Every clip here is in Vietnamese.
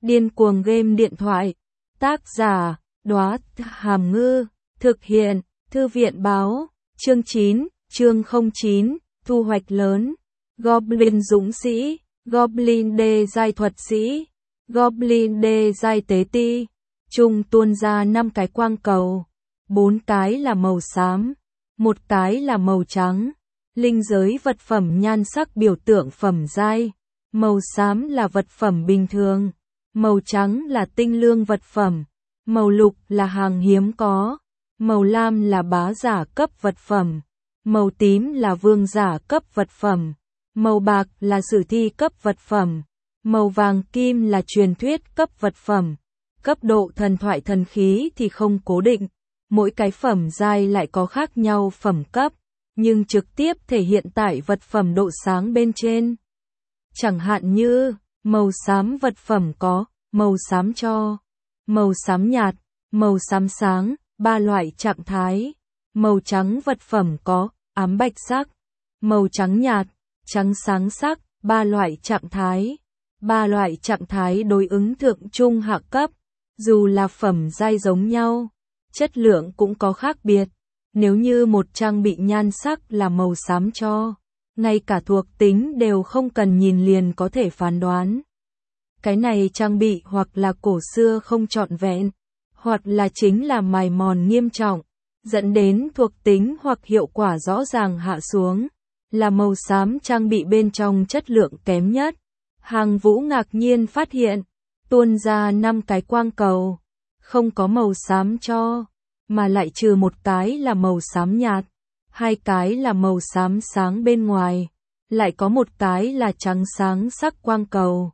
Điên cuồng game điện thoại. Tác giả, Đóa Hàm Ngư. Thực hiện, Thư viện báo. Chương 9, chương 09, thu hoạch lớn. Goblin dũng sĩ, Goblin đê giai thuật sĩ, Goblin đê giai tế ti. Trung tuôn ra 5 cái quang cầu. 4 cái là màu xám, 1 cái là màu trắng. Linh giới vật phẩm nhan sắc biểu tượng phẩm giai. Màu xám là vật phẩm bình thường. Màu trắng là tinh lương vật phẩm. Màu lục là hàng hiếm có. Màu lam là bá giả cấp vật phẩm. Màu tím là vương giả cấp vật phẩm. Màu bạc là sử thi cấp vật phẩm. Màu vàng kim là truyền thuyết cấp vật phẩm. Cấp độ thần thoại thần khí thì không cố định. Mỗi cái phẩm giai lại có khác nhau phẩm cấp, nhưng trực tiếp thể hiện tại vật phẩm độ sáng bên trên. Chẳng hạn như, màu xám vật phẩm có màu xám cho, màu xám nhạt, màu xám sáng, 3 loại trạng thái. Màu trắng vật phẩm có ám bạch sắc, màu trắng nhạt, trắng sáng sắc, 3 loại trạng thái. 3 loại trạng thái đối ứng thượng trung hạ cấp, dù là phẩm giai giống nhau, chất lượng cũng có khác biệt. Nếu như một trang bị nhan sắc là màu xám cho, ngay cả thuộc tính đều không cần nhìn liền có thể phán đoán. Cái này trang bị hoặc là cổ xưa không trọn vẹn, hoặc là chính là mài mòn nghiêm trọng, dẫn đến thuộc tính hoặc hiệu quả rõ ràng hạ xuống, là màu xám trang bị bên trong chất lượng kém nhất. Hàng Vũ ngạc nhiên phát hiện, tuôn ra 5 cái quang cầu, không có màu xám cho, mà lại trừ 1 cái là màu xám nhạt, 2 cái là màu xám sáng bên ngoài, lại có 1 cái là trắng sáng sắc quang cầu.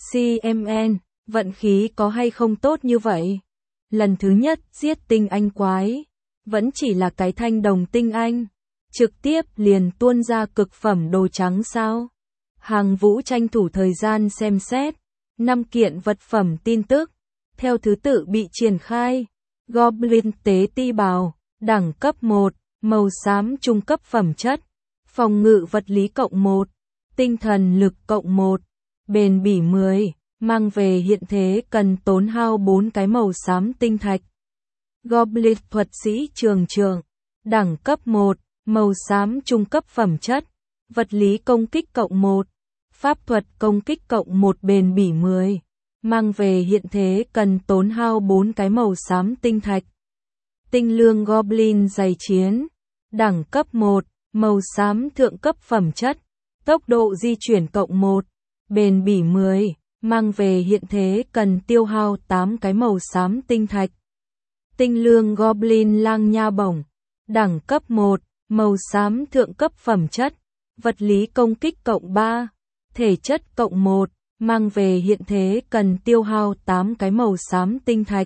CMN, vận khí có hay không tốt như vậy? Lần thứ nhất giết tinh anh quái, vẫn chỉ là cái thanh đồng tinh anh, trực tiếp liền tuôn ra cực phẩm đồ trắng sao? Hàng Vũ tranh thủ thời gian xem xét, 5 kiện vật phẩm tin tức, theo thứ tự bị triển khai. Goblin tế ti bào, đẳng cấp 1, màu xám trung cấp phẩm chất, phòng ngự vật lý cộng 1, tinh thần lực cộng 1, bền bỉ 10, mang về hiện thế cần tốn hao 4 cái màu xám tinh thạch. Goblin thuật sĩ trường trường, đẳng cấp 1, màu xám trung cấp phẩm chất, vật lý công kích cộng 1, pháp thuật công kích cộng 1 bền bỉ 10. Mang về hiện thế cần tốn hao 4 cái màu xám tinh thạch. Tinh lương Goblin giày chiến, đẳng cấp 1, màu xám thượng cấp phẩm chất, tốc độ di chuyển cộng 1, bền bỉ 10, mang về hiện thế cần tiêu hao 8 cái màu xám tinh thạch. Tinh lương Goblin lang nha bổng, đẳng cấp 1, màu xám thượng cấp phẩm chất, vật lý công kích cộng 3, thể chất cộng 1. Mang về hiện thế cần tiêu hao 8 cái màu xám tinh thạch.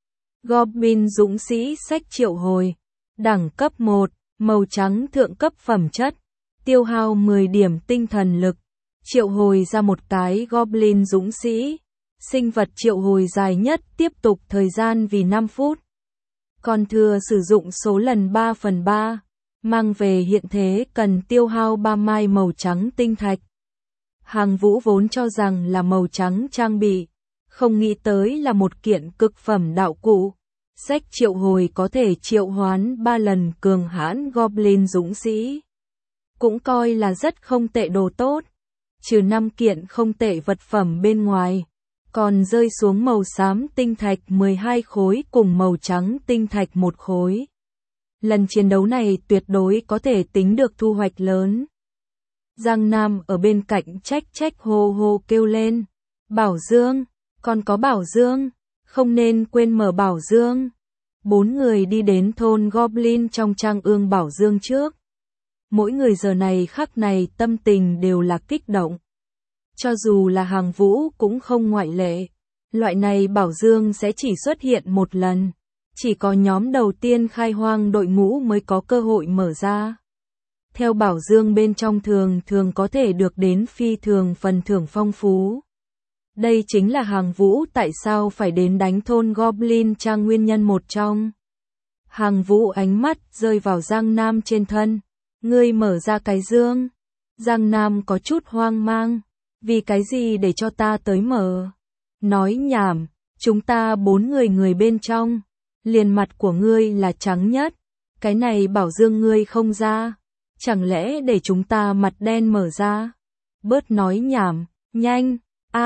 Goblin dũng sĩ sách triệu hồi, đẳng cấp 1, màu trắng thượng cấp phẩm chất, tiêu hao 10 điểm tinh thần lực, triệu hồi ra 1 cái Goblin dũng sĩ. Sinh vật triệu hồi dài nhất tiếp tục thời gian vì 5 phút. Còn thừa sử dụng số lần 3/3, mang về hiện thế cần tiêu hao 3 mai màu trắng tinh thạch. Hàng Vũ vốn cho rằng là màu trắng trang bị, không nghĩ tới là một kiện cực phẩm đạo cụ. Sách triệu hồi có thể triệu hoán 3 lần cường hãn Goblin dũng sĩ. Cũng coi là rất không tệ đồ tốt. Trừ 5 kiện không tệ vật phẩm bên ngoài, còn rơi xuống màu xám tinh thạch 12 khối cùng màu trắng tinh thạch 1 khối. Lần chiến đấu này tuyệt đối có thể tính được thu hoạch lớn. Giang Nam ở bên cạnh trách hô hô kêu lên. Bảo dương, còn có bảo dương, không nên quên mở bảo dương. 4 người đi đến thôn Goblin trong trang ương bảo dương trước. Mỗi người giờ này khắc này tâm tình đều là kích động. Cho dù là Hàng Vũ cũng không ngoại lệ. Loại này bảo dương sẽ chỉ xuất hiện 1 lần. Chỉ có nhóm đầu tiên khai hoang đội ngũ mới có cơ hội mở ra. Theo bảo dương bên trong thường có thể được đến phi thường phần thưởng phong phú. Đây chính là Hàng Vũ tại sao phải đến đánh thôn Goblin trang nguyên nhân một trong. Hàng Vũ ánh mắt rơi vào Giang Nam trên thân. Ngươi mở ra cái dương. Giang Nam có chút hoang mang. Vì cái gì để cho ta tới mở? nói nhảm, chúng ta 4 người bên trong, liền mặt của ngươi là trắng nhất, cái này bảo Dương ngươi không ra, chẳng lẽ để chúng ta mặt đen mở ra? Bớt nói nhảm, nhanh,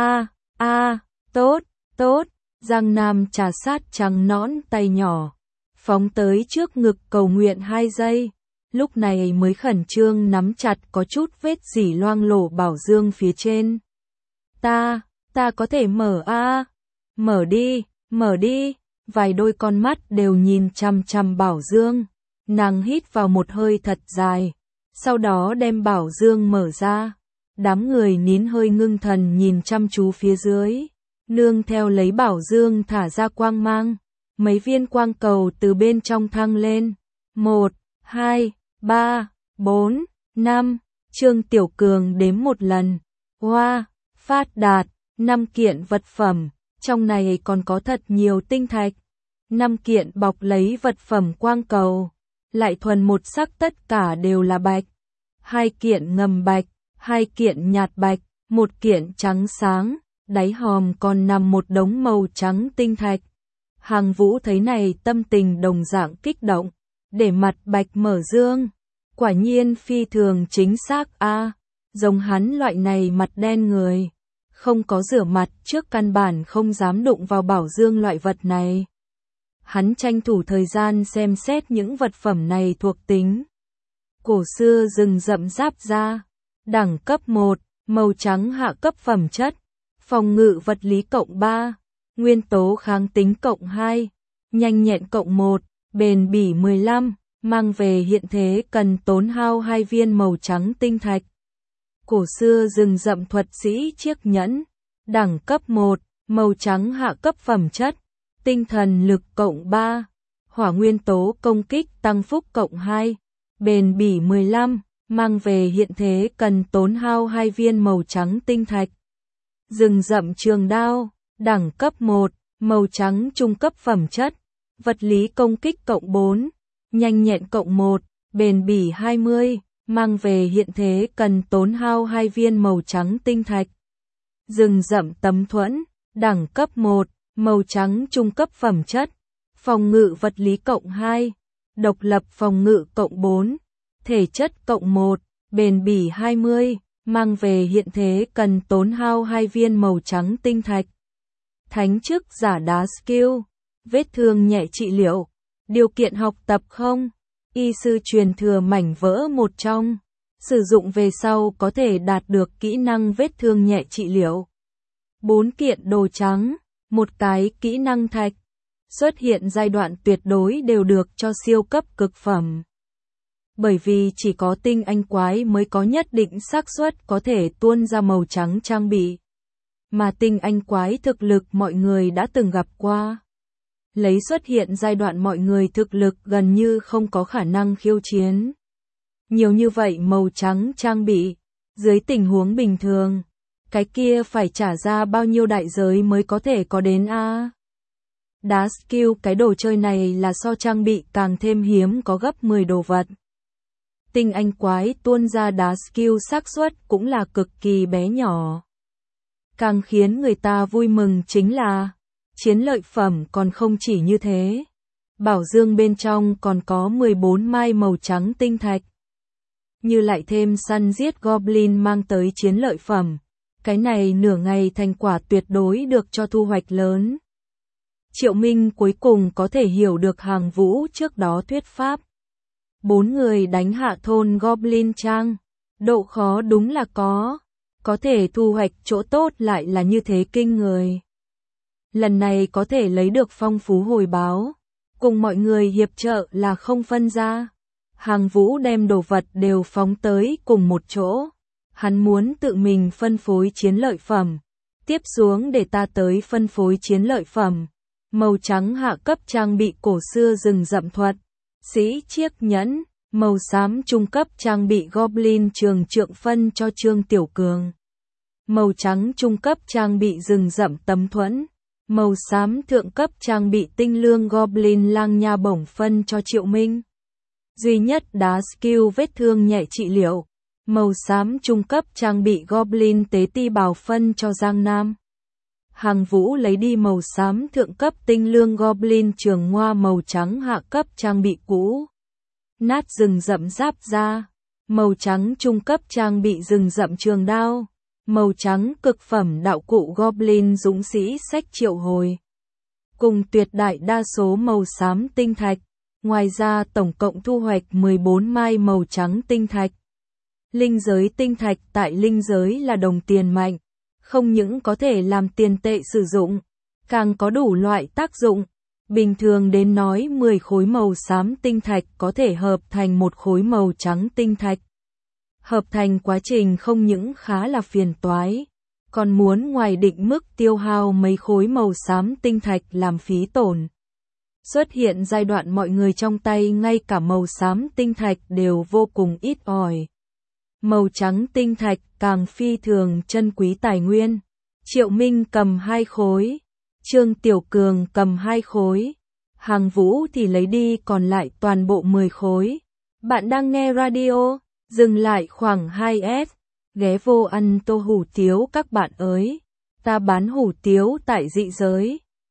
tốt, tốt, Giang Nam trà sát trắng nõn tay nhỏ, phóng tới trước ngực cầu nguyện 2 giây, lúc này mới khẩn trương nắm chặt có chút vết dỉ loang lổ bảo Dương phía trên. Ta có thể mở mở đi, vài đôi con mắt đều nhìn chằm chằm Bảo Dương, nàng hít vào một hơi thật dài, sau đó đem Bảo Dương mở ra, đám người nín hơi ngưng thần nhìn chăm chú phía dưới, nương theo lấy Bảo Dương thả ra quang mang, mấy viên quang cầu từ bên trong thăng lên, 1, 2, 3, 4, 5, Trương Tiểu Cường đếm một lần, hoa, phát đạt, 5 kiện vật phẩm, trong này còn có thật nhiều tinh thạch, 5 kiện bọc lấy vật phẩm quang cầu, lại thuần một sắc tất cả đều là bạch, 2 kiện ngầm bạch, 2 kiện nhạt bạch, 1 kiện trắng sáng, đáy hòm còn nằm một đống màu trắng tinh thạch. Hàng Vũ thấy này tâm tình đồng dạng kích động, để mặt bạch mở dương, quả nhiên phi thường chính xác giống hắn loại này mặt đen người, không có rửa mặt trước căn bản không dám đụng vào bảo dương loại vật này. Hắn tranh thủ thời gian xem xét những vật phẩm này thuộc tính. Cổ xưa rừng rậm giáp da, đẳng cấp 1, màu trắng hạ cấp phẩm chất, phòng ngự vật lý cộng 3, nguyên tố kháng tính cộng 2, nhanh nhẹn cộng 1, bền bỉ 15, mang về hiện thế cần tốn hao 2 viên màu trắng tinh thạch. Cổ xưa rừng rậm thuật sĩ chiếc nhẫn, đẳng cấp 1, màu trắng hạ cấp phẩm chất, tinh thần lực cộng 3, hỏa nguyên tố công kích tăng phúc cộng 2, bền bỉ 15, mang về hiện thế cần tốn hao 2 viên màu trắng tinh thạch. Rừng rậm trường đao, đẳng cấp 1, màu trắng trung cấp phẩm chất, vật lý công kích cộng 4, nhanh nhẹn cộng 1, bền bỉ 20, mang về hiện thế cần tốn hao 2 viên màu trắng tinh thạch. Rừng rậm tấm thuẫn, đẳng cấp 1, màu trắng trung cấp phẩm chất, phòng ngự vật lý cộng 2, độc lập phòng ngự cộng 4, thể chất cộng 1, bền bỉ 20, mang về hiện thế cần tốn hao 2 viên màu trắng tinh thạch. Thánh chức giả đá skill, vết thương nhẹ trị liệu, điều kiện học tập không, y sư truyền thừa mảnh vỡ một trong, sử dụng về sau có thể đạt được kỹ năng vết thương nhẹ trị liệu. 4 kiện đồ trắng, 1 cái kỹ năng thạch, xuất hiện giai đoạn tuyệt đối đều được cho siêu cấp cực phẩm. Bởi vì chỉ có tinh anh quái mới có nhất định xác suất có thể tuôn ra màu trắng trang bị. Mà tinh anh quái thực lực mọi người đã từng gặp qua. Lấy xuất hiện giai đoạn mọi người thực lực gần như không có khả năng khiêu chiến. Nhiều như vậy màu trắng trang bị, dưới tình huống bình thường, cái kia phải trả ra bao nhiêu đại giới mới có thể có đến Đá skill cái đồ chơi này là so trang bị càng thêm hiếm có gấp 10 đồ vật. Tinh anh quái tuôn ra đá skill xác suất cũng là cực kỳ bé nhỏ. Càng khiến người ta vui mừng chính là chiến lợi phẩm còn không chỉ như thế. Bảo dương bên trong còn có 14 mai màu trắng tinh thạch. Như lại thêm săn giết goblin mang tới chiến lợi phẩm. Cái này nửa ngày thành quả tuyệt đối được cho thu hoạch lớn. Triệu Minh cuối cùng có thể hiểu được Hàng Vũ trước đó thuyết pháp. 4 người đánh hạ thôn Goblin Trang, độ khó đúng là có thể thu hoạch chỗ tốt lại là như thế kinh người. Lần này có thể lấy được phong phú hồi báo, cùng mọi người hiệp trợ là không phân ra. Hàng Vũ đem đồ vật đều phóng tới cùng một chỗ. Hắn muốn tự mình phân phối chiến lợi phẩm. Tiếp xuống để ta tới phân phối chiến lợi phẩm. Màu trắng hạ cấp trang bị cổ xưa rừng rậm thuật. Sĩ chiếc nhẫn. Màu xám trung cấp trang bị Goblin trường trượng phân cho Trương Tiểu Cường. Màu trắng trung cấp trang bị rừng rậm tấm thuẫn. Màu xám thượng cấp trang bị tinh lương Goblin lang nha bổng phân cho Triệu Minh. Duy nhất đá skill vết thương nhẹ trị liệu. Màu xám trung cấp trang bị Goblin tế ti bào phân cho Giang Nam. Hàng Vũ lấy đi màu xám thượng cấp tinh lương Goblin trường ngoa màu trắng hạ cấp trang bị cũ. Nát rừng rậm giáp da. Màu trắng trung cấp trang bị rừng rậm trường đao. Màu trắng cực phẩm đạo cụ Goblin dũng sĩ sách triệu hồi. Cùng tuyệt đại đa số màu xám tinh thạch. Ngoài ra tổng cộng thu hoạch 14 mai màu trắng tinh thạch. Linh giới tinh thạch tại linh giới là đồng tiền mạnh. Không những có thể làm tiền tệ sử dụng, càng có đủ loại tác dụng. Bình thường đến nói 10 khối màu xám tinh thạch có thể hợp thành một khối màu trắng tinh thạch. Hợp thành quá trình không những khá là phiền toái, còn muốn ngoài định mức tiêu hao mấy khối màu xám tinh thạch làm phí tổn. Xuất hiện giai đoạn mọi người trong tay ngay cả màu xám tinh thạch đều vô cùng ít ỏi. Màu trắng tinh thạch càng phi thường chân quý tài nguyên. Triệu Minh cầm 2 khối, Trương Tiểu Cường cầm 2 khối, Hàng Vũ thì lấy đi còn lại toàn bộ 10 khối. Bạn đang nghe radio, dừng lại khoảng 2S, ghé vô ăn tô hủ tiếu các bạn ơi. Ta bán hủ tiếu tại dị giới.